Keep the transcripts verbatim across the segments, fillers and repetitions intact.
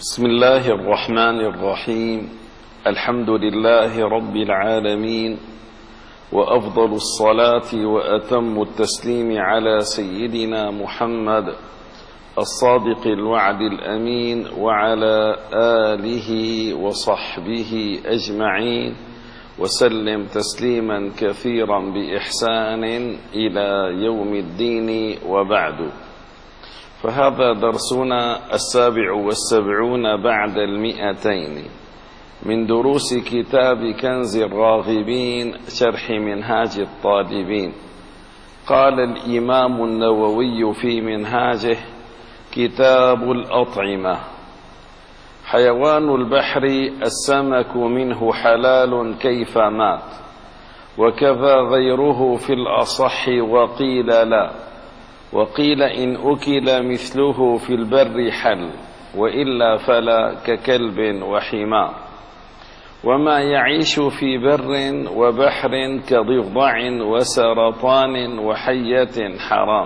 بسم الله الرحمن الرحيم. الحمد لله رب العالمين، وأفضل الصلاة وأتم التسليم على سيدنا محمد الصادق الوعد الأمين، وعلى آله وصحبه أجمعين، وسلم تسليما كثيرا بإحسان إلى يوم الدين، وبعد. فهذا درسنا السابع والسبعون بعد المئتين من دروس كتاب كنز الراغبين شرح منهاج الطالبين. قال الإمام النووي في منهاجه: كتاب الأطعمة. حيوان البحر السمك منه حلال كيف مات، وكذا غيره في الأصح، وقيل لا، وقيل إن أكل مثله في البر حل، وإلا فلا، ككلب وحمار. وما يعيش في بر وبحر كضفدع وسرطان وحية حرام.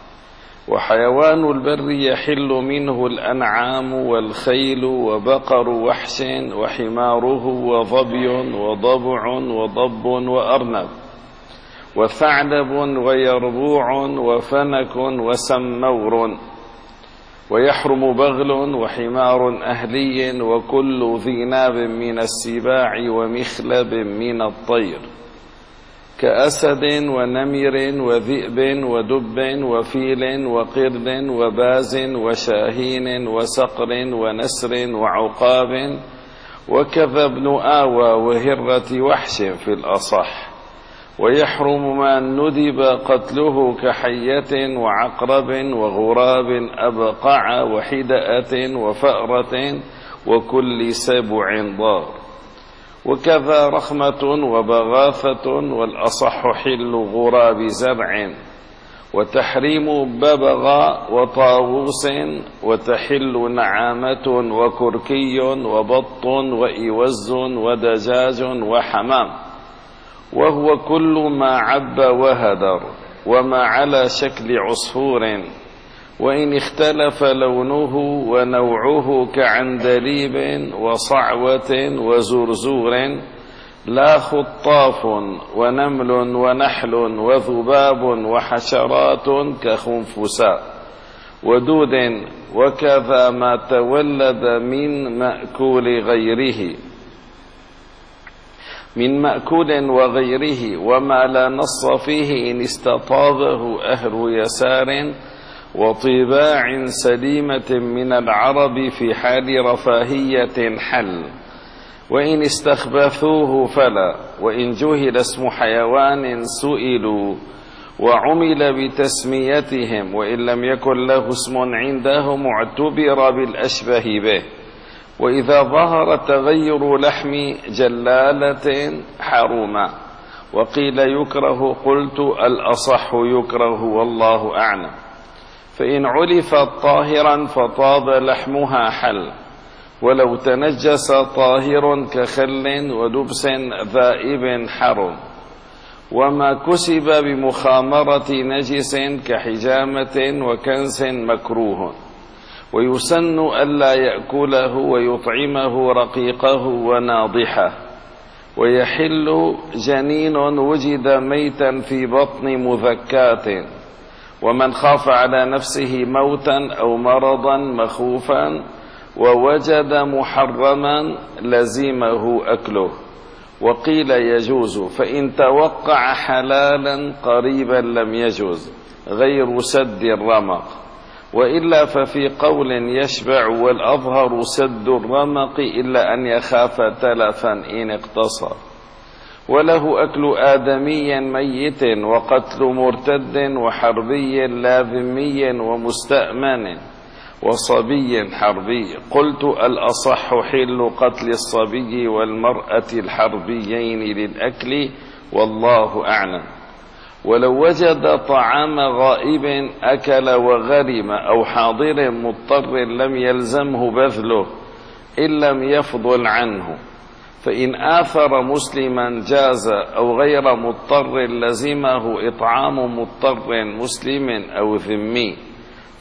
وحيوان البر يحل منه الأنعام والخيل وبقر وحش وحماره وظبي وضبع وضب وأرنب وثعلب ويربوع وفنك وسمور. ويحرم بغل وحمار أهلي وكل ذي ناب من السباع ومخلب من الطير، كأسد ونمر وذئب ودب وفيل وقرد وباز وشاهين وسقر ونسر وعقاب، وكذا ابن آوى وهرة وحش في الأصح. ويحرم ما ندب قتله كحية وعقرب وغراب أبقع وحدأة وفأرة وكل سبع ضار، وكذا رخمة وبغاثة، والأصح حل غراب زرع. وتحريم ببغاء وطاووس، وتحل نعامة وكركي وبط وإوز ودجاج وحمام، وهو كل ما عب وهدر، وما على شكل عصفور، وإن اختلف لونه ونوعه كعندليب وصعوة وزرزور، لا خطاف ونمل ونحل وذباب وحشرات كخنفساء ودود، وكذا ما تولد من مأكول غيره من مأكول وغيره، وما لا نص فيه إن استطابه أهل يسار وطباع سليمة من العرب في حال رفاهية حل، وإن استخبثوه فلا. وإن جهل اسم حيوان سئلوا وعمل بتسميتهم، وإن لم يكن له اسم عندهم اعتبر بالأشبه به. وإذا ظهر تغير لحم جلالة حرما، وقيل يكره، قلت الأصح يكره والله أعلم. فإن علفت طاهرا فطاب لحمها حل، ولو تنجس طاهر كخل ودبس ذائب حرم. وما كسب بمخامرة نجس كحجامة وكنس مكروه، ويسن ألا يأكله ويطعمه رقيقه وناضحه. ويحل جنين وجد ميتا في بطن مذكاة، ومن خاف على نفسه موتا أو مرضا مخوفا ووجد محرما لزمه أكله. وقيل يجوز، فإن توقع حلالا قريبا لم يجوز، غير سد الرمق. وإلا ففي قول يشبع، والأظهر سد الرمق، إلا أن يخاف تلفا إن اقتصر. وله أكل آدمي ميت، وقتل مرتد وحربي لا ذمي ومستأمن وصبي حربي. قلت الأصح حل قتل الصبي والمرأة الحربيين للأكل، والله أعلم. ولو وجد طعام غائب أكل وغرم، أو حاضر مضطر لم يلزمه بذله إن لم يفضل عنه. فإن آثر مسلما جاز، أو غير مضطر لزمه إطعام مضطر مسلم أو ذمي.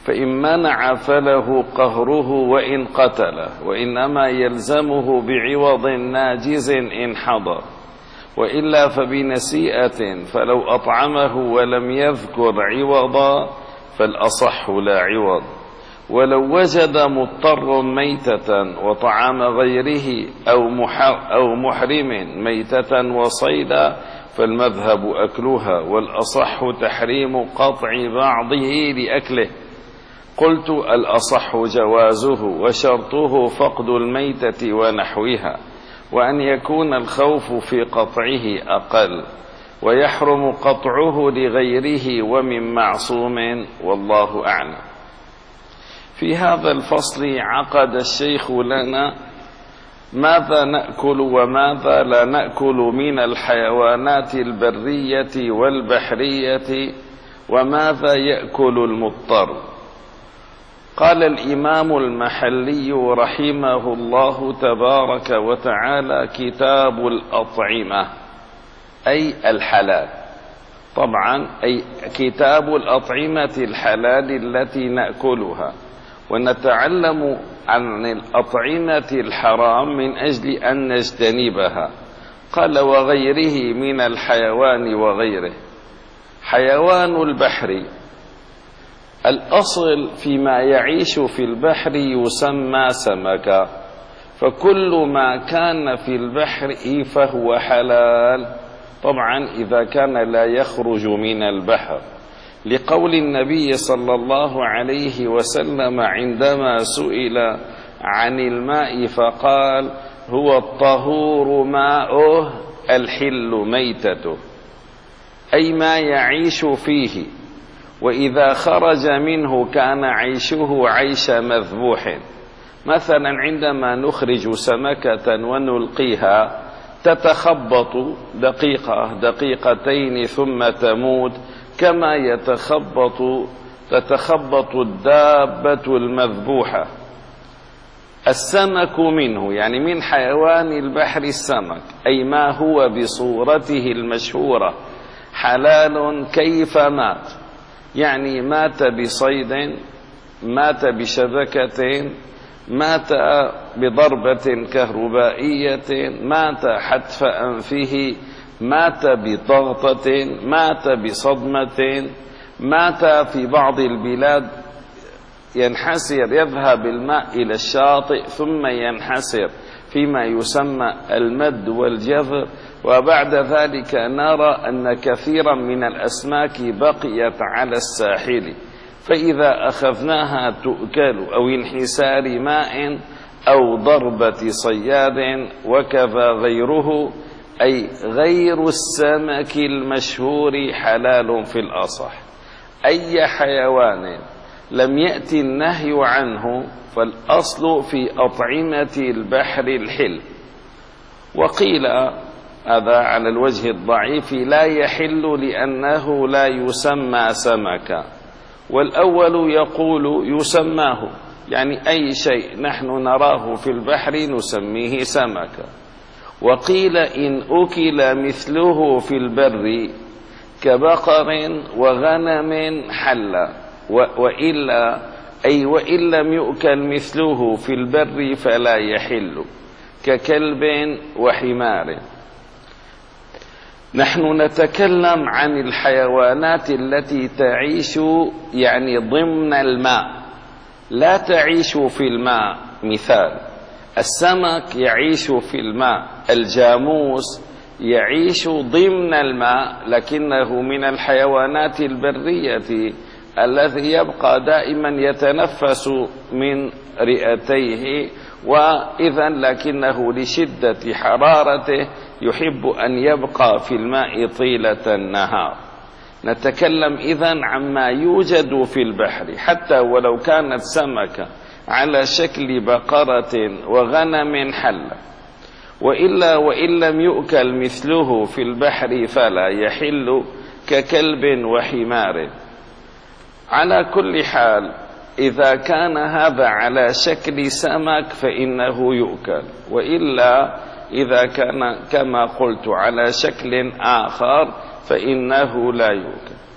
فإن منع فله قهره وإن قتله، وإنما يلزمه بعوض ناجز إن حضر، وإلا فبنسيئة، فلو أطعمه ولم يذكر عوضا فالأصح لا عوض. ولو وجد مضطر ميتة وطعام غيره أو محرم ميتة وصيدا فالمذهب أكلها، والأصح تحريم قطع بعضه لأكله. قلت الأصح جوازه، وشرطه فقد الميتة ونحوها، وأن يكون الخوف في قطعه أقل، ويحرم قطعه لغيره ومن معصوم، والله أعلم. في هذا الفصل عقد الشيخ لنا ماذا نأكل وماذا لا نأكل من الحيوانات البرية والبحرية، وماذا يأكل المضطر. قال الإمام المحلي رحمه الله تبارك وتعالى: كتاب الأطعمة، أي الحلال. طبعا أي كتاب الأطعمة الحلال التي نأكلها، ونتعلم عن الأطعمة الحرام من أجل أن نجتنبها. قال: وغيره من الحيوان وغيره. حيوان البحر، الأصل فيما يعيش في البحر يسمى سمكا، فكل ما كان في البحر فهو حلال، طبعا إذا كان لا يخرج من البحر، لقول النبي صلى الله عليه وسلم عندما سئل عن الماء فقال: هو الطهور ماؤه الحل ميتته، أي ما يعيش فيه، وإذا خرج منه كان عيشه عيش مذبوح. مثلا عندما نخرج سمكة ونلقيها تتخبط دقيقة دقيقتين ثم تموت، كما يتخبط تتخبط الدابة المذبوحة. السمك منه، يعني من حيوان البحر السمك، أي ما هو بصورته المشهورة حلال كيف مات، يعني مات بصيد، مات بشبكة، مات بضربة كهربائية، مات حتف أنفه، مات بضغطة، مات بصدمة، مات في بعض البلاد ينحسر، يذهب الماء إلى الشاطئ ثم ينحسر فيما يسمى المد والجذر، وبعد ذلك نرى أن كثيرا من الأسماك بقيت على الساحل، فإذا أخذناها تؤكل، أو انحسار ماء أو ضربة صياد، وكذا غيره، أي غير السمك المشهور حلال في الأصح. أي حيوان لم يأتي النهي عنه فالأصل في أطعمة البحر الحل. وقيل هذا على الوجه الضعيف لا يحل لأنه لا يسمى سمكا، والأول يقول يسماه، يعني أي شيء نحن نراه في البحر نسميه سمكا. وقيل إن أكل مثله في البر كبقر وغنم حل، وإلا أي وإن لم يؤكل مثله في البر فلا يحل، ككلب وحمار. نحن نتكلم عن الحيوانات التي تعيش يعني ضمن الماء، لا تعيش في الماء. مثال: السمك يعيش في الماء، الجاموس يعيش ضمن الماء، لكنه من الحيوانات البرية الذي يبقى دائما يتنفس من رئتيه، وإذا لكنه لشدة حرارته يحب أن يبقى في الماء طيلة النهار. نتكلم إذن عما يوجد في البحر، حتى ولو كانت سمكة على شكل بقرة وغنم حل، وإلا وإن لم يؤكل مثله في البحر فلا يحل، ككلب وحمار. على كل حال إذا كان هذا على شكل سمك فإنه يؤكل، وإلا إذا كان كما قلت على شكل آخر فإنه لا يؤكل.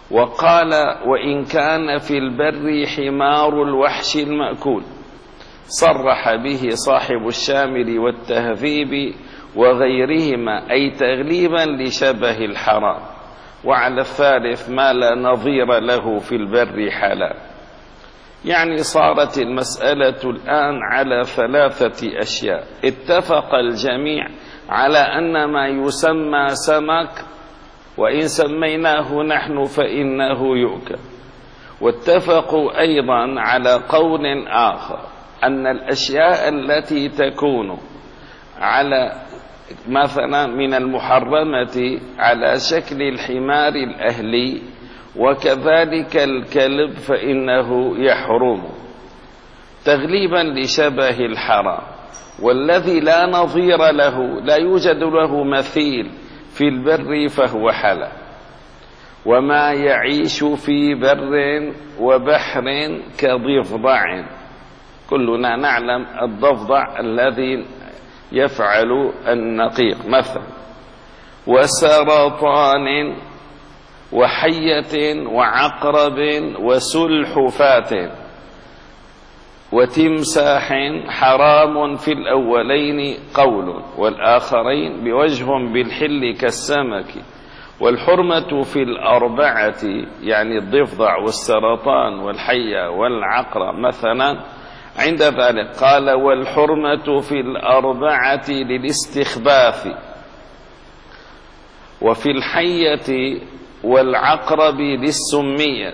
وقال وإن كان في البر حمار الوحش المأكول، صرح به صاحب الشامل والتهذيب وغيرهما، أي تغليبا لشبه الحرام. وعلى الثالث ما لا نظير له في البر حلال. يعني صارت المسألة الآن على ثلاثة أشياء. اتفق الجميع على أن ما يسمى سمك وإن سميناه نحن فإنه يؤكل، واتفقوا أيضا على قول آخر أن الأشياء التي تكون على مثلا من المحرمة على شكل الحمار الأهلي وكذلك الكلب فإنه يحرم تغليبا لشبه الحرام. والذي لا نظير له، لا يوجد له مثيل في البر فهو حلال. وما يعيش في بر وبحر كضفدع، كلنا نعلم الضفدع الذي يفعل النقيق مثلا، وسرطان وحية وعقرب وسلحفاة وتمساح، حرام في الأولين قول، والآخرين بوجه بالحل كالسمك. والحرمة في الأربعة يعني الضفدع والسرطان والحية والعقرب مثلا. عند ذلك قال والحرمة في الأربعة للاستخباث، وفي الحية والعقرب للسمية،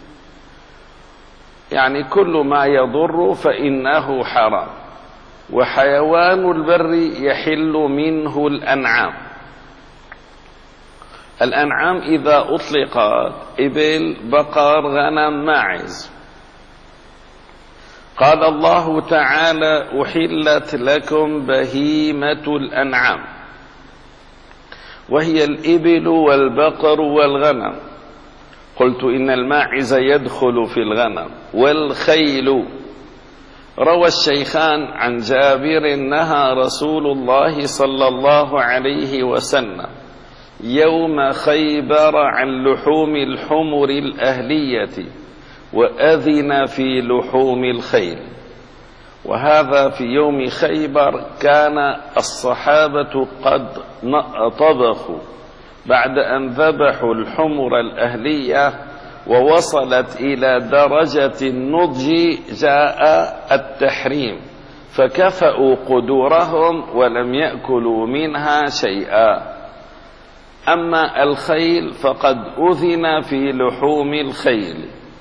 يعني كل ما يضر فإنه حرام. وحيوان البر يحل منه الأنعام. الأنعام إذا أطلقت إبل بقر غنم ماعز. قال الله تعالى أحلت لكم بهيمة الأنعام، وهي الإبل والبقر والغنم. قلت إن الماعز يدخل في الغنم. والخيل. روى الشيخان عن جابر نهى رسول الله صلى الله عليه وسلم يوم خيبر عن لحوم الحمر الأهلية، وأذن في لحوم الخيل. وهذا في يوم خيبر كان الصحابة قد طبخوا بعد أن ذبحوا الحمر الأهلية ووصلت إلى درجة النضج، جاء التحريم فكفأوا قدورهم ولم يأكلوا منها شيئا. أما الخيل فقد أذن في لحوم الخيل.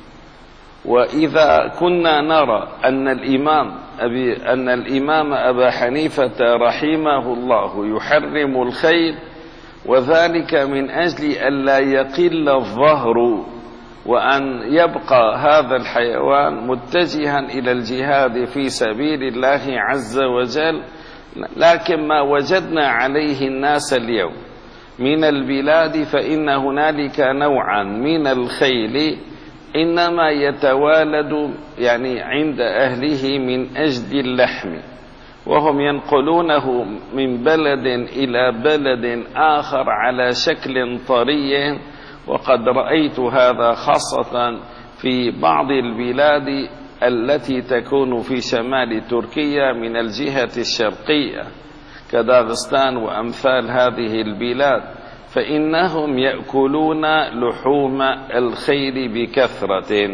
وإذا كنا نرى أن الإمام أبي أن الإمام أبا حنيفة رحمه الله يحرم الخيل، وذلك من أجل ألا يقل الظهر وأن يبقى هذا الحيوان متجها إلى الجهاد في سبيل الله عز وجل. لكن ما وجدنا عليه الناس اليوم من البلاد فإن هنالك نوعا من الخيل إنما يتوالد يعني عند أهله من أجل اللحم، وهم ينقلونه من بلد إلى بلد آخر على شكل طري. وقد رأيت هذا خاصة في بعض البلاد التي تكون في شمال تركيا من الجهة الشرقية كداغستان وأمثال هذه البلاد، فإنهم يأكلون لحوم الخيل بكثرة.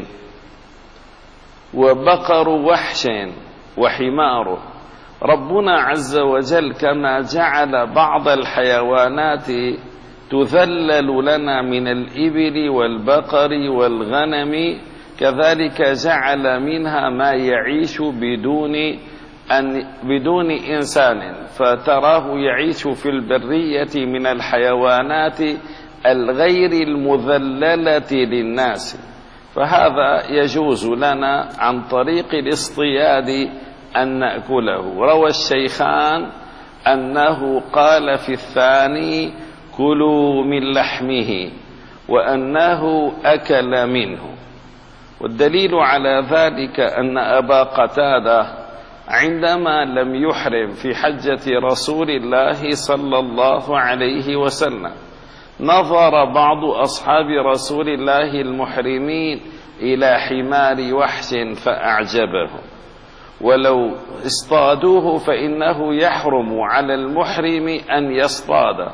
وبقر وحش وحمار. ربنا عز وجل كما جعل بعض الحيوانات تذلل لنا من الإبل والبقر والغنم، كذلك جعل منها ما يعيش بدون أن بدون إنسان، فتراه يعيش في البرية من الحيوانات الغير المذللة للناس، فهذا يجوز لنا عن طريق الاصطياد أن نأكله. روى الشيخان أنه قال في الثاني كلوا من لحمه، وأنه أكل منه. والدليل على ذلك أن أبا قتادة عندما لم يحرم في حجة رسول الله صلى الله عليه وسلم نظر بعض أصحاب رسول الله المحرمين إلى حمار وحش فأعجبهم، ولو اصطادوه فإنه يحرم على المحرم أن يصطاد.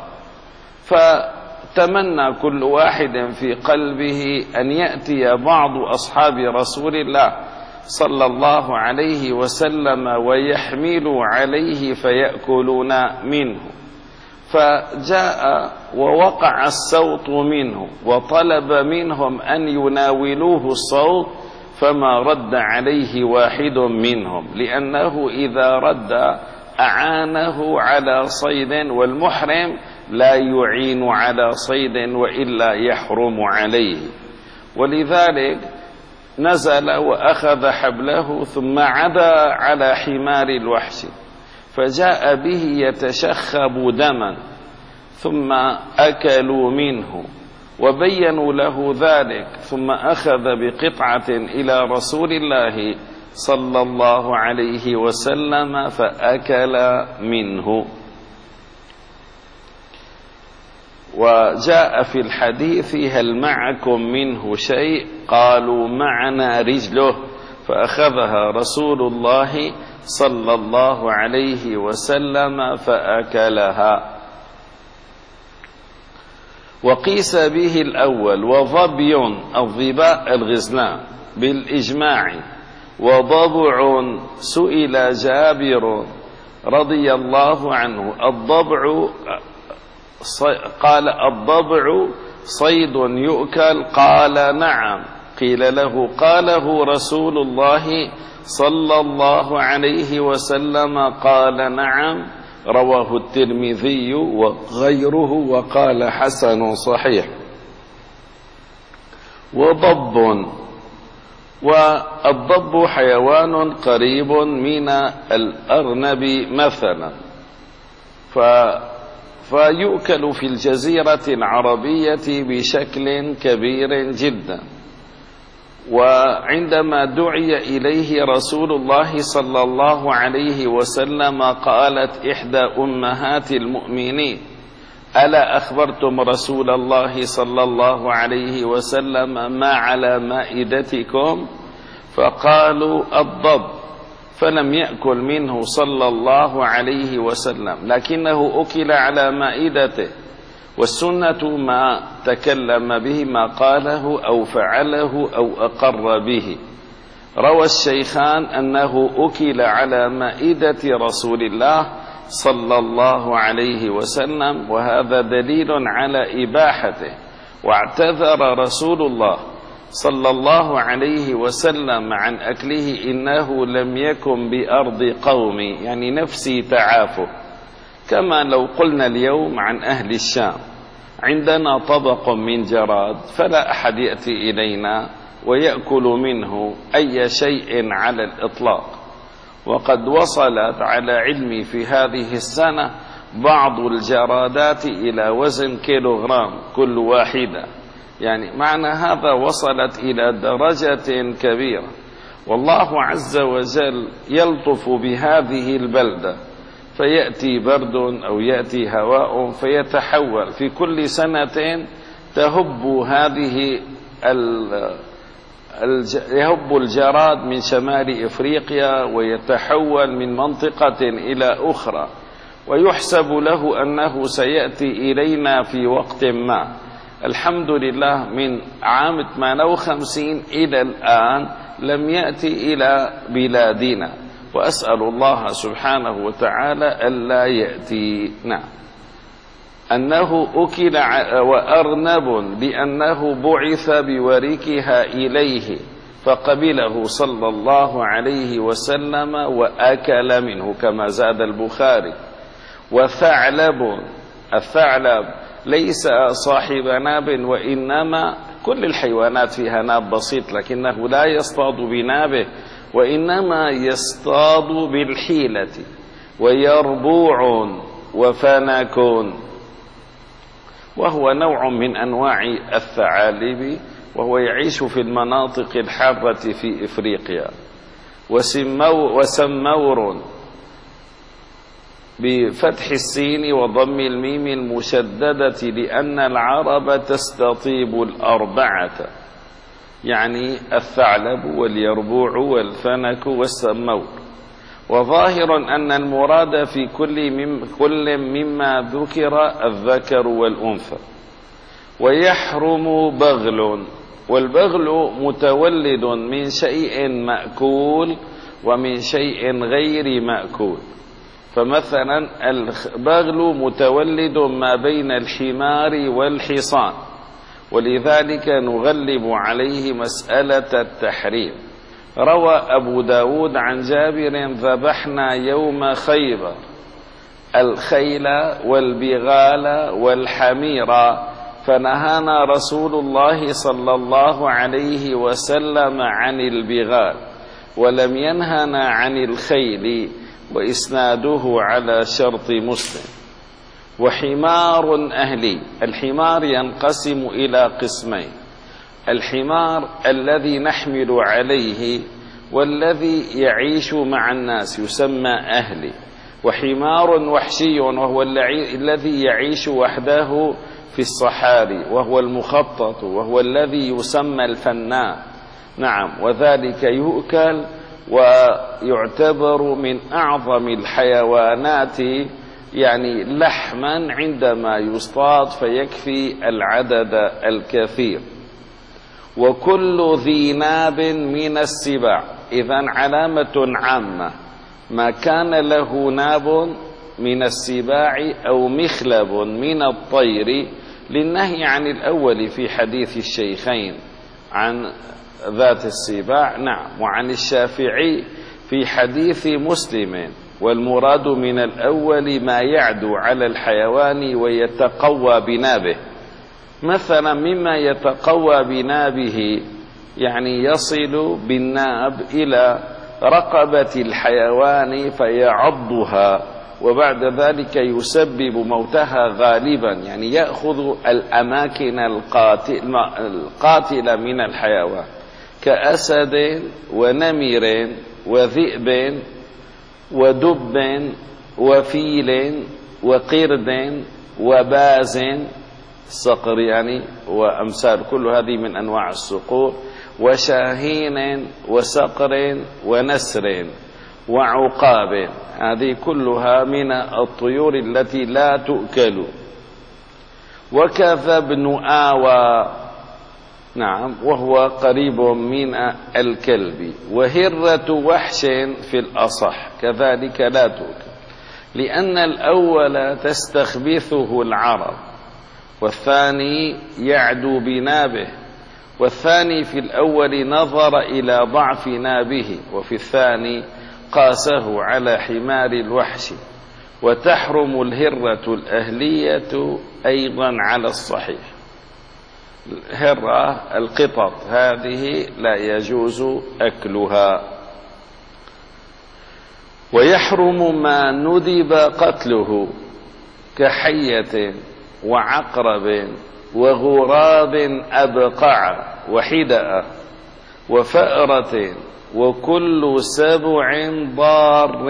فتمنى كل واحد في قلبه أن يأتي بعض أصحاب رسول الله صلى الله عليه وسلم ويحملوا عليه فيأكلون منه. فجاء ووقع الصوت منه وطلب منهم أن يناولوه الصوت، فما رد عليه واحد منهم، لأنه إذا رد أعانه على صيد، والمحرم لا يعين على صيد وإلا يحرم عليه. ولذلك نزل وأخذ حبله ثم عدا على حمار الوحش فجاء به يتشخب دما، ثم أكلوا منه وبينوا له ذلك، ثم أخذ بقطعة إلى رسول الله صلى الله عليه وسلم فأكل منه. وجاء في الحديث: هل معكم منه شيء؟ قالوا: معنا رجله، فأخذها رسول الله صلى الله عليه وسلم فأكلها. وقيس به الأول. وظبي الظباء الغزلان بالإجماع. وضبع سئل جابر رضي الله عنه الضبع، قال: الضبع صيد يؤكل؟ قال: نعم. قيل له: قاله رسول الله صلى الله عليه وسلم؟ قال: نعم. رواه الترمذي وغيره وقال: حسن صحيح. وضب. والضب حيوان قريب من الأرنب مثلا، ف فيؤكل في الجزيرة العربية بشكل كبير جدا. وعندما دعي إليه رسول الله صلى الله عليه وسلم قالت إحدى أمهات المؤمنين: ألا أخبرتم رسول الله صلى الله عليه وسلم ما على مائدتكم؟ فقالوا: الضب. فلم يأكل منه صلى الله عليه وسلم، لكنه أكل على مائدته، والسنة ما تكلم به، ما قاله أو فعله أو أقر به. روى الشيخان أنه أكل على مائدة رسول الله صلى الله عليه وسلم، وهذا دليل على إباحته. واعتذر رسول الله صلى الله عليه وسلم عن أكله: إنه لم يكن بأرض قومي، يعني نفسي تعافه. كما لو قلنا اليوم عن أهل الشام: عندنا طبق من جراد، فلا أحد يأتي إلينا ويأكل منه أي شيء على الإطلاق. وقد وصلت على علمي في هذه السنة بعض الجرادات إلى وزن كيلوغرام كل واحدة، يعني معنى هذا وصلت إلى درجة كبيرة. والله عز وجل يلطف بهذه البلدة، فيأتي برد أو يأتي هواء فيتحول. في كل سنة تهب هذه يهب الجراد من شمال إفريقيا ويتحول من منطقة إلى أخرى، ويحسب له أنه سيأتي إلينا في وقت ما. الحمد لله من عام ثمانية وخمسين إلى الآن لم يأتي إلى بلادنا، وأسأل الله سبحانه وتعالى ألا يأتي. نعم. أنه أكل وأرنب لأنه بعث بوركها إليه فقبله صلى الله عليه وسلم وأكل منه كما زاد البخاري. وثعلب، الثعلب ليس صاحب ناب، وإنما كل الحيوانات فيها ناب بسيط، لكنه لا يصطاد بنابه، وإنما يصطاد بالحيلة. ويربوع وفنك، وهو نوع من أنواع الثعالب، وهو يعيش في المناطق الحارة في إفريقيا. وسمور بفتح السين وضم الميم المشددة لأن العرب تستطيب الأربعة، يعني الثعلب واليربوع والفنك والسمور. وظاهر أن المراد في كل, مم كل مما ذكر الذكر والأنثى. ويحرم بغل، والبغل متولد من شيء مأكول ومن شيء غير مأكول. فمثلا البغل متولد ما بين الحمار والحصان، ولذلك نغلب عليه مسألة التحريم. روى أبو داود عن جابر: ذبحنا يوم خيبر الخيل والبغال والحمير، فنهانا رسول الله صلى الله عليه وسلم عن البغال ولم ينهنا عن الخيل، وإسناده على شرط مسلم. وحمار أهلي، الحمار ينقسم إلى قسمين: الحمار الذي نحمل عليه والذي يعيش مع الناس يسمى أهلي، وحمار وحشي وهو الذي يعيش وحده في الصحاري وهو المخطط وهو الذي يسمى الفناء. نعم، وذلك يؤكل ويعتبر من أعظم الحيوانات يعني لحما عندما يصطاد فيكفي العدد الكثير. وكل ذي ناب من السباع، إذن علامة عامة ما كان له ناب من السباع أو مخلب من الطير، للنهي عن الأول في حديث الشيخين عن ذات السباع. نعم، وعن الشافعي في حديث مسلم: والمراد من الأول ما يعدو على الحيوان ويتقوى بنابه. مثلا مما يتقوى بنابه يعني يصل بالناب إلى رقبة الحيوان فيعضها، وبعد ذلك يسبب موتها غالبا، يعني يأخذ الأماكن القاتلة من الحيوان كأسد ونمر وذئب ودب وفيل وقرد وباز، صقر يعني وأمثال، كل هذه من أنواع الصقور، وشاهين وصقر ونسر وعقاب، هذه كلها من الطيور التي لا تؤكل. وكذا ابن آوى، نعم، وهو قريب من الكلب. وهرة وحش في الأصح كذلك لا تؤكل، لأن الأول تستخبثه العرب، والثاني يعدو بنابه، والثاني في الأول نظر إلى ضعف نابه، وفي الثاني قاسه على حمار الوحش. وتحرم الهرة الأهلية أيضا على الصحيح. الهرة القطط هذه لا يجوز أكلها. ويحرم ما ندب قتله كحية وعقرب وغراب أبقع وحدأ وفأرة وكل سبع ضار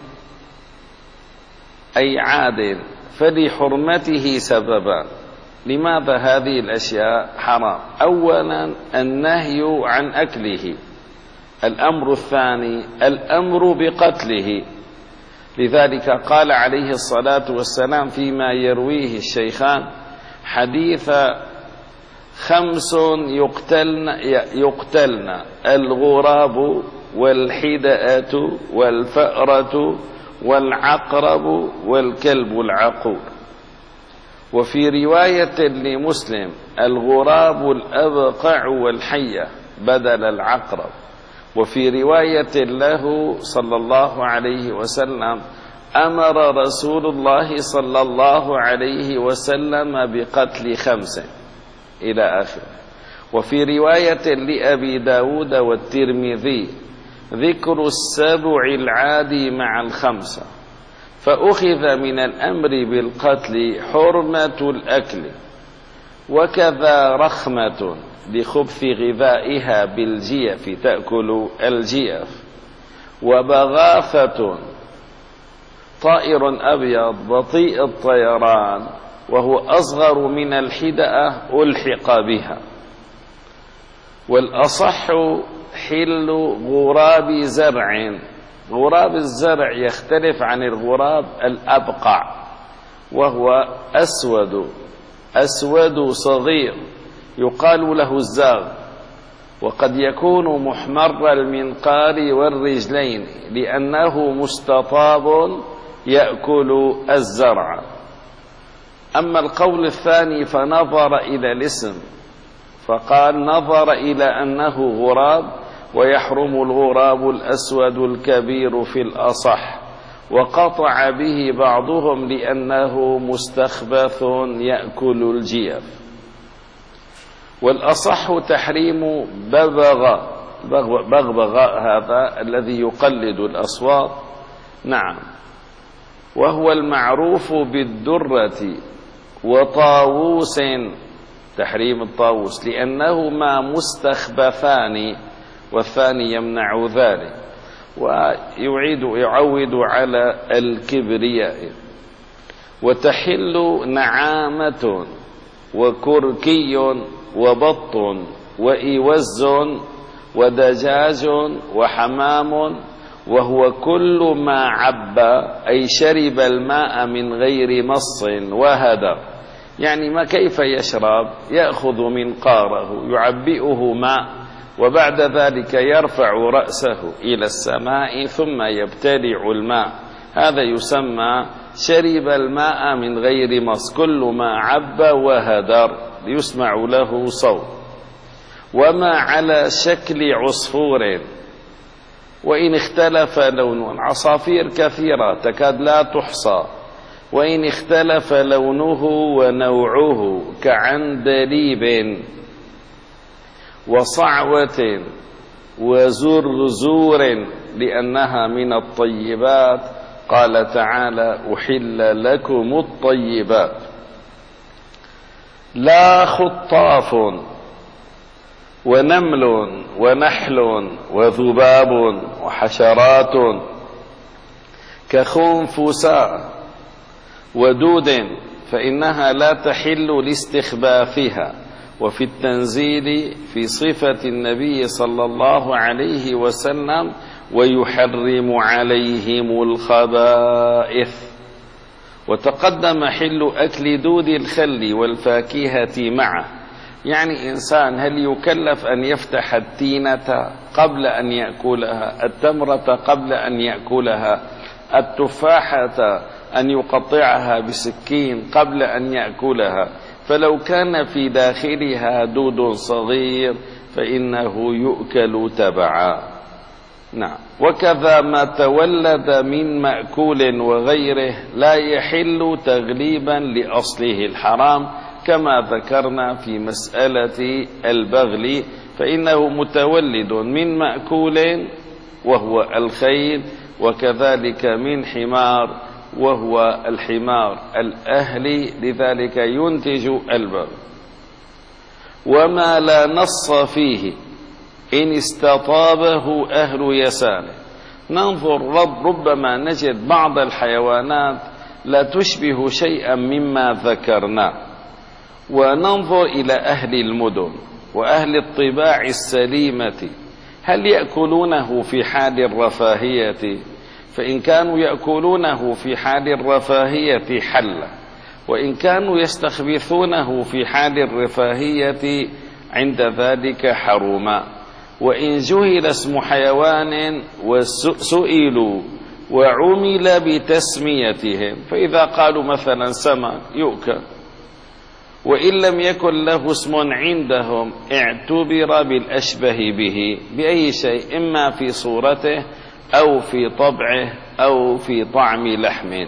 أي عاد، فلحرمته سببا. لماذا هذه الأشياء حرام؟ أولا النهي عن أكله، الأمر الثاني الأمر بقتله. لذلك قال عليه الصلاة والسلام فيما يرويه الشيخان حديث: خمس يقتلن, يقتلن الغراب والحدأة والفأرة والعقرب والكلب العقور. وفي رواية لمسلم: الغراب الأبقع والحية بدل العقرب. وفي رواية له صلى الله عليه وسلم: أمر رسول الله صلى الله عليه وسلم بقتل خمسة إلى آخره. وفي رواية لأبي داود والترمذي: ذكر السبع العادي مع الخمسة، فأخذ من الأمر بالقتل حرمة الأكل. وكذا رخمة لخبث غذائها بالجيف تأكل الجيف، وبغاثة طائر أبيض بطيء الطيران وهو أصغر من الحدأة ألحق بها. والأصح حل غراب زرع. غراب الزرع يختلف عن الغراب الأبقع، وهو أسود أسود صغير يقال له الزاغ، وقد يكون محمر المنقار والرجلين لأنه مستطاب يأكل الزرع. أما القول الثاني فنظر إلى الاسم فقال نظر إلى أنه غراب، ويحرم الغراب الأسود الكبير في الأصح، وقطع به بعضهم لأنه مستخبث يأكل الجيف. والأصح تحريم ببغاء بغبغاء هذا الذي يقلد الأصوات، نعم، وهو المعروف بالدرة وطاووس، تحريم الطاووس لأنهما مستخبثان والثاني يمنع ذلك، ويعيد يعود على الكبرياء. وتحل نعامة وكركي وبط وإوز ودجاج وحمام، وهو كل ما عب أي شرب الماء من غير مص وهدر، يعني ما كيف يشرب، يأخذ منقاره يعبئه ماء وبعد ذلك يرفع رأسه إلى السماء ثم يبتلع الماء، هذا يسمى شرب الماء من غير مص، كل ما عب وهدر يسمع له صوت. وما على شكل عصفور وإن اختلف لونه، عصافير كثيرة تكاد لا تحصى، وإن اختلف لونه ونوعه كعندليب وصعوة وزرزور لأنها من الطيبات، قال تعالى أحل لكم الطيبات. لا خطاف ونمل ونحل وذباب وحشرات كخنفساء ودود فإنها لا تحل لاستخباثها. وفي التنزيل في صفة النبي صلى الله عليه وسلم ويحرم عليهم الخبائث. وتقدم حل أكل دود الخل والفاكهة معه، يعني إنسان هل يكلف أن يفتح التينة قبل أن يأكلها، التمرة قبل أن يأكلها، التفاحة أن يقطعها بسكين قبل أن يأكلها، فلو كان في داخلها دود صغير فإنه يؤكل تبعا. نعم. وكذا ما تولد من مأكول وغيره لا يحل تغليبا لأصله الحرام، كما ذكرنا في مسألة البغل، فإنه متولد من مأكول وهو الخيل، وكذلك من حمار وهو الحمار الأهلي، لذلك ينتج البغل. وما لا نص فيه إن استطابه أهل يسانه. ننظر رب ربما نجد بعض الحيوانات لا تشبه شيئا مما ذكرنا، وننظر إلى أهل المدن وأهل الطباع السليمة هل يأكلونه في حال الرفاهية؟ فإن كانوا يأكلونه في حال الرفاهية حل، وإن كانوا يستخبثونه في حال الرفاهية عند ذلك حرما. وإن جهل اسم حيوان وسئلوا وعمل بتسميتهم، فإذا قالوا مثلا سمك يؤكل، وإن لم يكن له اسم عندهم اعتبر بالأشبه به بأي شيء، إما في صورته أو في طبعه أو في طعم لحم.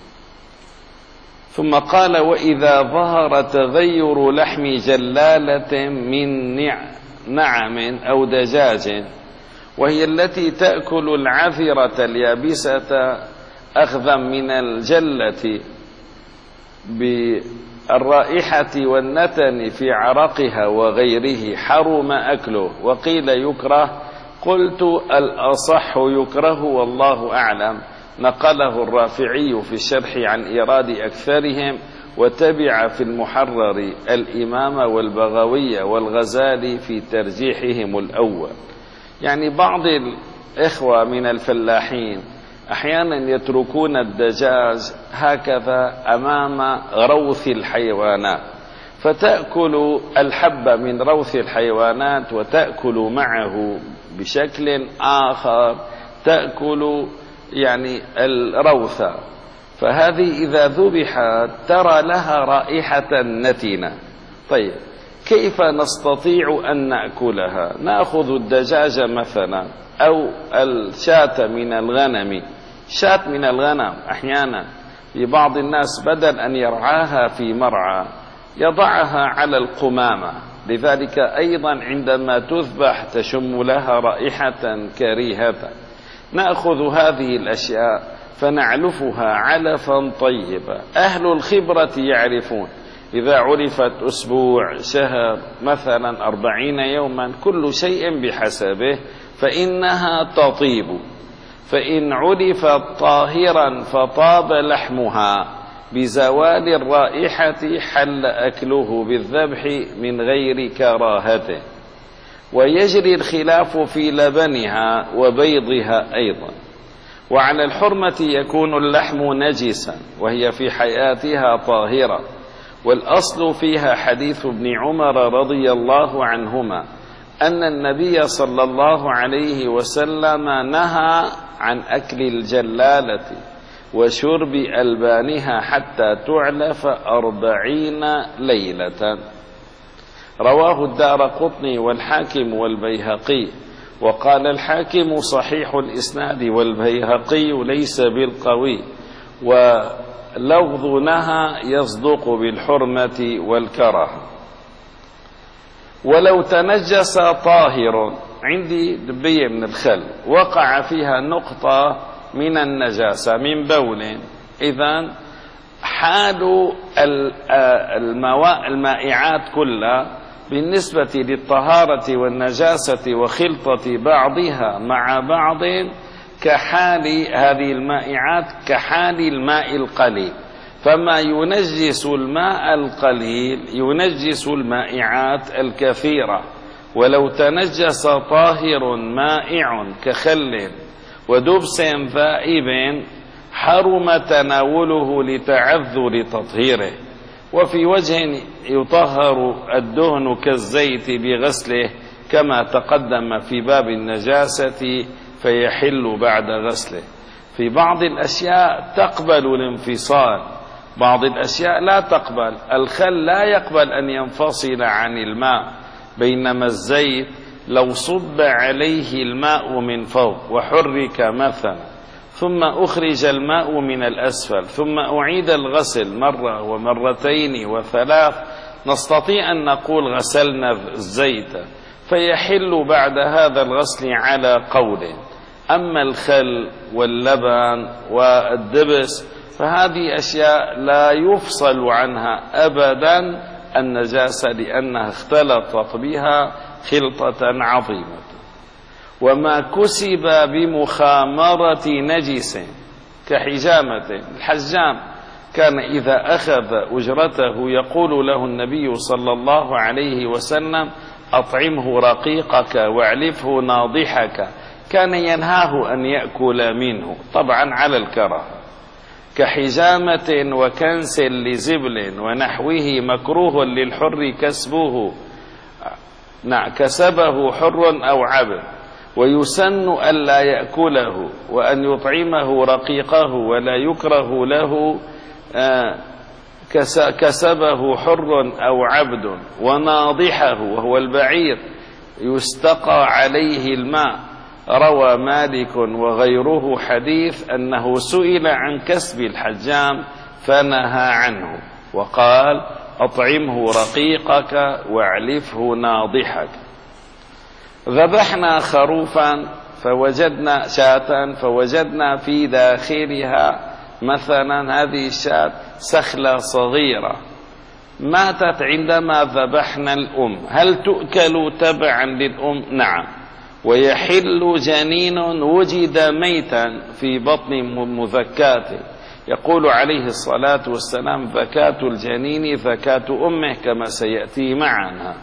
ثم قال وإذا ظهر تغير لحم جلالة من نعم أو دجاج، وهي التي تأكل العذرة اليابسة أخذا من الجلة بالرائحة والنتن في عرقها وغيره، حرم أكله. وقيل يكره، قلت الأصح يكره والله أعلم، نقله الرافعي في الشرح عن إيراد أكثرهم، وتبع في المحرر الإمام والبغوي والغزالي في ترجيحهم الأول. يعني بعض الإخوة من الفلاحين أحيانا يتركون الدجاج هكذا أمام روث الحيوانات، فتأكل الحب من روث الحيوانات وتأكل معه بشكل آخر، تأكل يعني الروث، فهذه إذا ذبحت ترى لها رائحة نتنة. طيب كيف نستطيع أن نأكلها؟ نأخذ الدجاج مثلا أو الشاة من الغنم، شاة من الغنم أحيانا لبعض الناس بدل أن يرعاها في مرعى يضعها على القمامة، لذلك أيضا عندما تذبح تشم لها رائحة كريهة. نأخذ هذه الأشياء فنعلفها علفا طيبا. أهل الخبرة يعرفون إذا عرفت أسبوع، شهر، مثلا أربعين يوما، كل شيء بحسبه، فإنها تطيب. فإن عرفت طاهرا فطاب لحمها بزوال الرائحة حل أكله بالذبح من غير كراهته. ويجري الخلاف في لبنها وبيضها أيضا. وعلى الحرمة يكون اللحم نجسا وهي في حياتها طاهرة، والأصل فيها حديث ابن عمر رضي الله عنهما أن النبي صلى الله عليه وسلم نهى عن أكل الجلالة وشرب ألبانها حتى تعلف أربعين ليلة. رواه الدارقطني والحاكم والبيهقي، وقال الحاكم صحيح الإسناد والبيهقي ليس بالقوي، ولفظ نهى يصدق بالحرمة والكراهة. ولو تنجس طاهر، عندي دبية من الخل وقع فيها نقطة من النجاسة من بول، إذن حال المائعات كلها بالنسبة للطهارة والنجاسة وخلطة بعضها مع بعض كحال هذه المائعات كحال الماء القليل، فما ينجس الماء القليل ينجس المائعات الكثيرة. ولو تنجس طاهر مائع كخل ودبس ذائب حرم تناوله لتعذر تطهيره. وفي وجه يطهر الدهن كالزيت بغسله كما تقدم في باب النجاسة فيحل بعد غسله. في بعض الأشياء تقبل الانفصال، بعض الأشياء لا تقبل. الخل لا يقبل أن ينفصل عن الماء، بينما الزيت لو صب عليه الماء من فوق وحرك مثلا ثم أخرج الماء من الأسفل ثم أعيد الغسل مرة ومرتين وثلاث، نستطيع أن نقول غسلنا الزيت، فيحل بعد هذا الغسل على قول. أما الخل واللبن والدبس فهذه أشياء لا يفصل عنها أبدا النجاسة، لأنها اختلطت بها خلطة عظيمة. وما كسب بمخامرة نجس كحجامة، الحجام كان إذا أخذ أجرته يقول له النبي صلى الله عليه وسلم أطعمه رقيقك واعلفه ناضحك، كان ينهاه أن يأكل منه طبعا على الكراهة. كحجامة وكنس لزبل ونحوه مكروه للحر كسبه، نعم كسبه حر أو عبد، ويسن ألا يأكله وأن يطعمه رقيقه، ولا يكره له كسبه حر أو عبد. وناضحه وهو البعير يستقى عليه الماء. روى مالك وغيره حديث أنه سئل عن كسب الحجام فنهى عنه وقال أطعمه رقيقك واعلفه ناضحك. ذبحنا خروفا فوجدنا شاة فوجدنا في داخلها مثلا هذه الشاة سخلة صغيرة ماتت عندما ذبحنا الأم، هل تؤكل تبعا للأم؟ نعم. ويحل جنين وجد ميتا في بطن مذكاته. يقول عليه الصلاة والسلام: ذكاة الجنين ذكاة أمه، كما سيأتي معنا.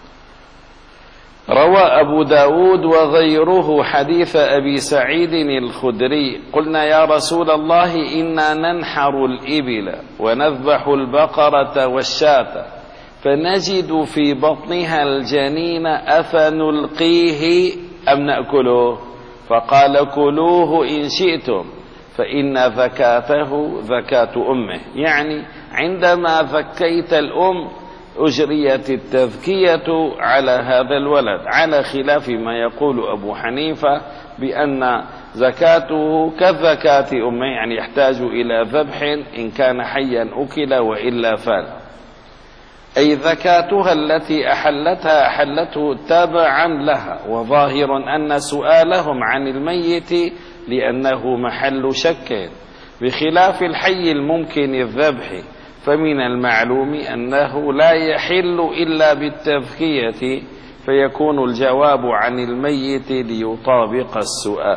روى أبو داود وغيره حديث أبي سعيد الخدري: قلنا يا رسول الله إنا ننحر الإبل ونذبح البقرة والشاة فنجد في بطنها الجنين أفنلقيه أم نأكله؟ فقال: كلوه إن شئتم فإن ذكاته ذكاة أمه. يعني عندما ذكيت الأم أجريت التذكية على هذا الولد، على خلاف ما يقول أبو حنيفة بأن زكاته كذكاة أمه، يعني يحتاج إلى ذبح، إن كان حيا أكل وإلا فلا. أي ذكاتها التي أحلتها أحلته تابعا لها. وظاهر أن سؤالهم عن الميت لأنه محل شك، بخلاف الحي الممكن الذبح، فمن المعلوم أنه لا يحل إلا بالتذكية، فيكون الجواب عن الميت ليطابق السؤال.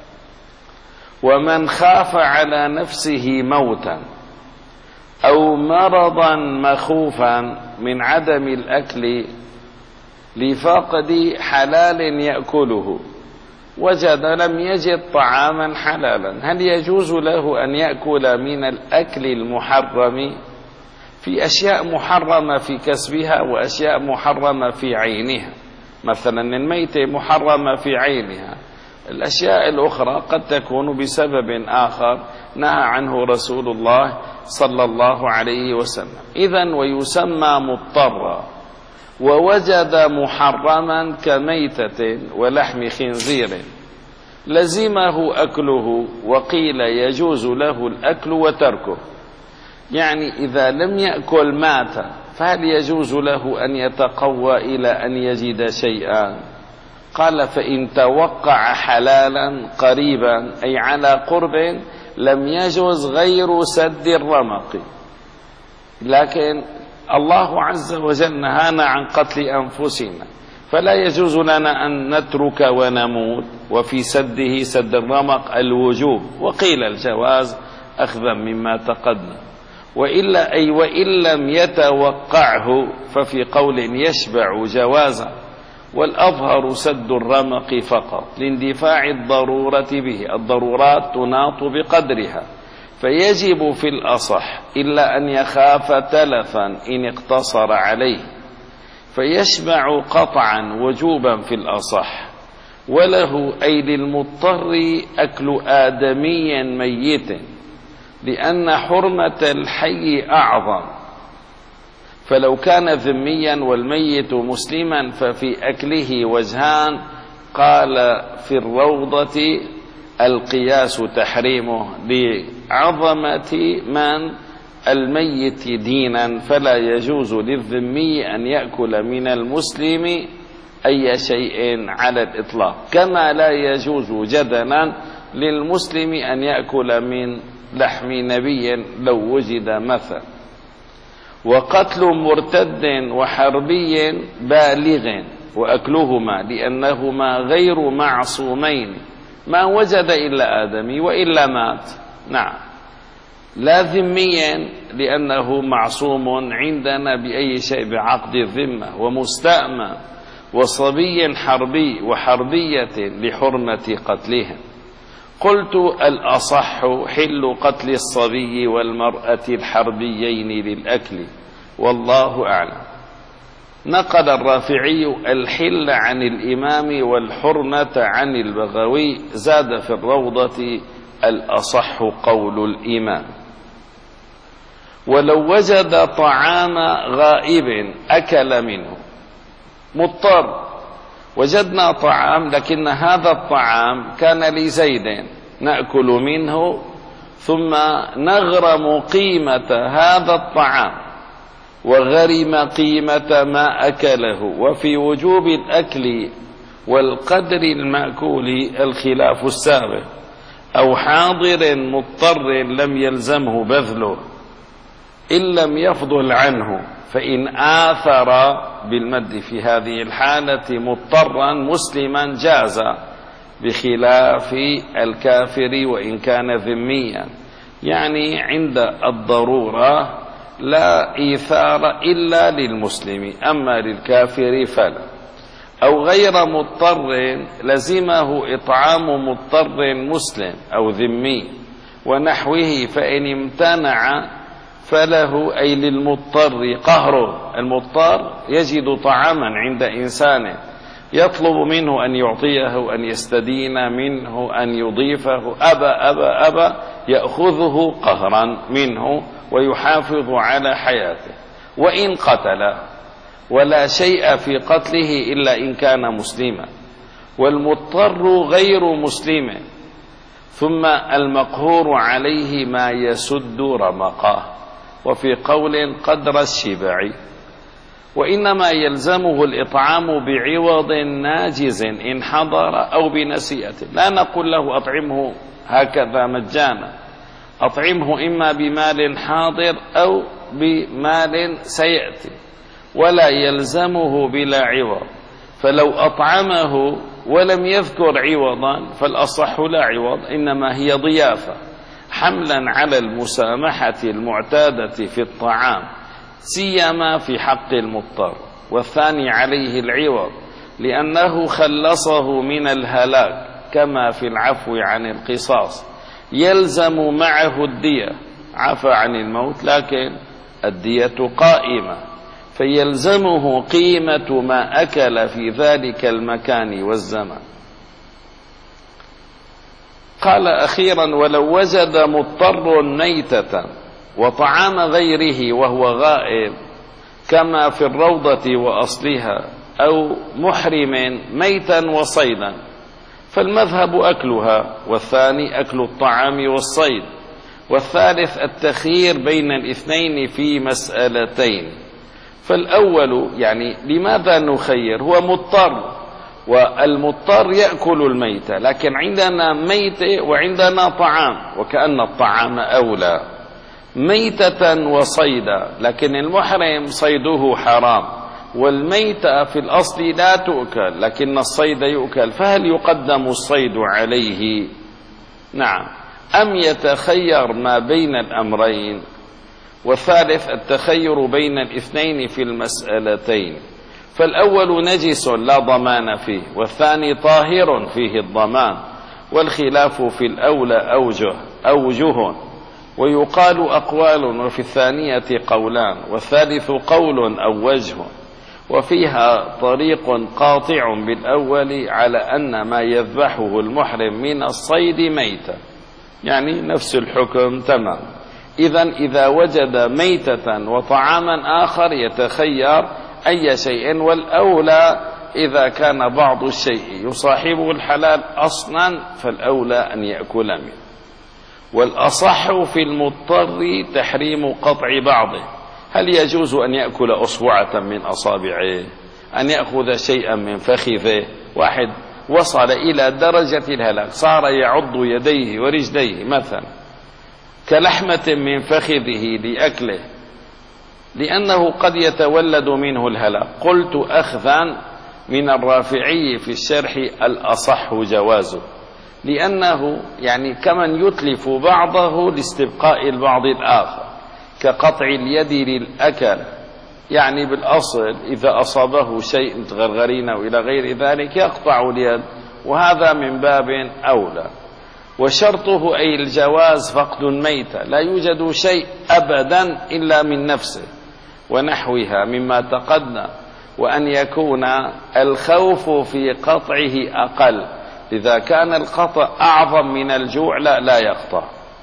ومن خاف على نفسه موتا أو مرضا مخوفا من عدم الأكل لفقد حلال يأكله، وجد لم يجد طعاما حلالا، هل يجوز له أن يأكل من الأكل المحرم؟ في أشياء محرمة في كسبها وأشياء محرمة في عينها، مثلا الميتة محرمة في عينها، الأشياء الأخرى قد تكون بسبب آخر نهى عنه رسول الله صلى الله عليه وسلم. إذن ويسمى مضطرا. ووجد محرما كميتة ولحم خنزير لزمه أكله، وقيل يجوز له الأكل وتركه، يعني إذا لم يأكل مات، فهل يجوز له أن يتقوى إلى أن يجد شيئا؟ قال: فإن توقع حلالا قريبا، أي على قرب، لم يجوز غير سد الرمق. لكن الله عز وجل نهانا عن قتل أنفسنا، فلا يجوز لنا أن نترك ونموت، وفي سده سد الرمق الوجوب، وقيل الجواز أخذا مما تقدم. وإلا أي وإن لم يتوقعه ففي قول يشبع جوازا، والأظهر سد الرمق فقط لاندفاع الضرورة به، الضرورات تناط بقدرها، فيجب في الأصح إلا أن يخاف تلفا إن اقتصر عليه، فيشبع قطعا وجوبا في الأصح. وله أي للمضطر أكل آدمي ميت، لأن حرمة الحي أعظم، فلو كان ذميا والميت مسلما ففي أكله وجهان. قال في الروضة: القياس تحريمه لعظمة من الميت دينا، فلا يجوز للذمي أن يأكل من المسلم أي شيء على الإطلاق، كما لا يجوز جدلا للمسلم أن يأكل من لحم نبي لو وجد مثل. وقتل مرتد وحربي بالغ وأكلهما، لأنهما غير معصومين، ما وجد إلا آدمي وإلا مات. نعم، لا ذميا لأنه معصوم عندنا بأي شيء بعقد الذمة ومستأمن، وصبي حربي وحربية لحرمة قتلهم. قلت: الأصح حل قتل الصبي والمرأة الحربيين للأكل، والله أعلم. نقل الرافعي الحل عن الإمام والحرمة عن البغوي، زاد في الروضة: الأصح قول الإمام. ولو وجد طعام غائب أكل منه، مضطر، وجدنا طعام لكن هذا الطعام كان لزيد، نأكل منه ثم نغرم قيمة هذا الطعام وغرم قيمة ما أكله، وفي وجوب الأكل والقدر المأكول الخلاف السابق. أو حاضر مضطر لم يلزمه بذله، إن لم يفضل عنه، فإن آثر بالمد في هذه الحالة مضطرا مسلما جاز، بخلاف الكافر وإن كان ذميا، يعني عند الضرورة لا إيثار إلا للمسلم، أما للكافر فلا. أو غير مضطر لزمه إطعام مضطر مسلم أو ذمي ونحوه، فإن امتنع فله، أي للمضطر، قهره. المضطر يجد طعاما عند إنسان يطلب منه أن يعطيه، أن يستدين منه، أن يضيفه، أبى أبى أبى يأخذه قهرا منه ويحافظ على حياته. وإن قتل، ولا شيء في قتله إلا إن كان مسلما، والمضطر غير مسلم. ثم المقهور عليه ما يسد رمقه، وفي قول قدر الشبع. وإنما يلزمه الإطعام بعوض ناجز إن حضر أو بنسيئة. لا نقول له أطعمه هكذا مجانا، أطعمه إما بمال حاضر أو بمال سيأتي، ولا يلزمه بلا عوض. فلو أطعمه ولم يذكر عوضا فالأصح لا عوض، إنما هي ضيافة، حملا على المسامحة المعتادة في الطعام، سيما في حق المضطر. والثاني عليه العوض، لأنه خلصه من الهلاك، كما في العفو عن القصاص. يلزم معه الدية، عفى عن الموت لكن الدية قائمة، فيلزمه قيمة ما أكل في ذلك المكان والزمان. قال أخيرا: ولو وجد مضطر ميتة وطعام غيره وهو غائب، كما في الروضة وأصلها، أو محرم ميتا وصيدا، فالمذهب أكلها، والثاني أكل الطعام والصيد، والثالث التخيير بين الاثنين في مسألتين. فالأول يعني لماذا نخير؟ هو مضطر، والمضطر يأكل الميتة، لكن عندنا ميتة وعندنا طعام، وكأن الطعام أولى. ميتة وصيدا، لكن المحرم صيده حرام، والميتة في الأصل لا تؤكل، لكن الصيد يؤكل، فهل يقدم الصيد عليه؟ نعم. أم يتخير ما بين الأمرين؟ والثالث التخير بين الاثنين في المسألتين. فالأول نجس لا ضمان فيه، والثاني طاهر فيه الضمان، والخلاف في الأولى أوجه أوجه ويقال أقوال، وفي الثانية قولان، والثالث قول أو وجه، وفيها طريق قاطع بالأول على أن ما يذبحه المحرم من الصيد ميتة، يعني نفس الحكم تمام. إذن إذا وجد ميتة وطعاما آخر يتخير أي شيء، والأولى إذا كان بعض الشيء يصاحبه الحلال أصلا فالأولى أن يأكل منه. والأصح في المضطر تحريم قطع بعضه. هل يجوز أن يأكل أصبعة من أصابعه، أن يأخذ شيئا من فخذه؟ واحد وصل إلى درجة الهلاك، صار يعض يديه ورجليه مثلا كلحمة من فخذه لأكله، لأنه قد يتولد منه الهلاك. قلت أخذا من الرافعي في الشرح: الأصح جوازه، لأنه يعني كمن يتلف بعضه لاستبقاء البعض الآخر، كقطع اليد للأكل، يعني بالأصل إذا أصابه شيء متغرغرين وإلى غير ذلك يقطع اليد، وهذا من باب أولى. وشرطه أي الجواز فقد الميتة، لا يوجد شيء أبدا إلا من نفسه ونحوها مما تقدم، وأن يكون الخوف في قطعه أقل، إذا كان القطع أعظم من الجوع لا لا يقطع،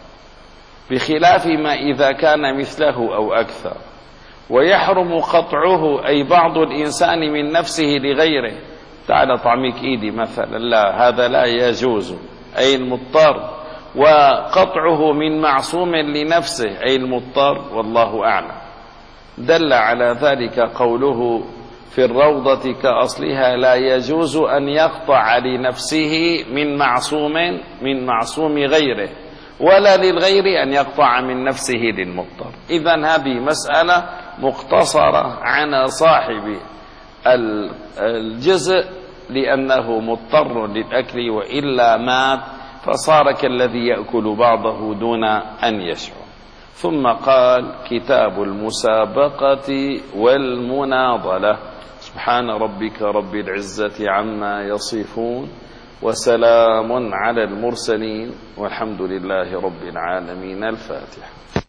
بخلاف ما إذا كان مثله أو أكثر. ويحرم قطعه أي بعض الإنسان من نفسه لغيره، تعال طعميك إيدي مثلا، لا، هذا لا يجوز، أي المضطر. وقطعه من معصوم لنفسه أي المضطر، والله أعلم. دل على ذلك قوله في الروضة كأصلها: لا يجوز أن يقطع لنفسه من معصوم من معصوم غيره، ولا للغير أن يقطع من نفسه للمضطر. إذن هذه مسألة مقتصرة عن صاحب الجزء لأنه مضطر للأكل وإلا مات، فصار كالذي يأكل بعضه دون أن يشعر. ثم قال كتاب المسابقة والمناضلة. سبحان ربك رب العزة عما يصفون وسلام على المرسلين والحمد لله رب العالمين. الفاتحة.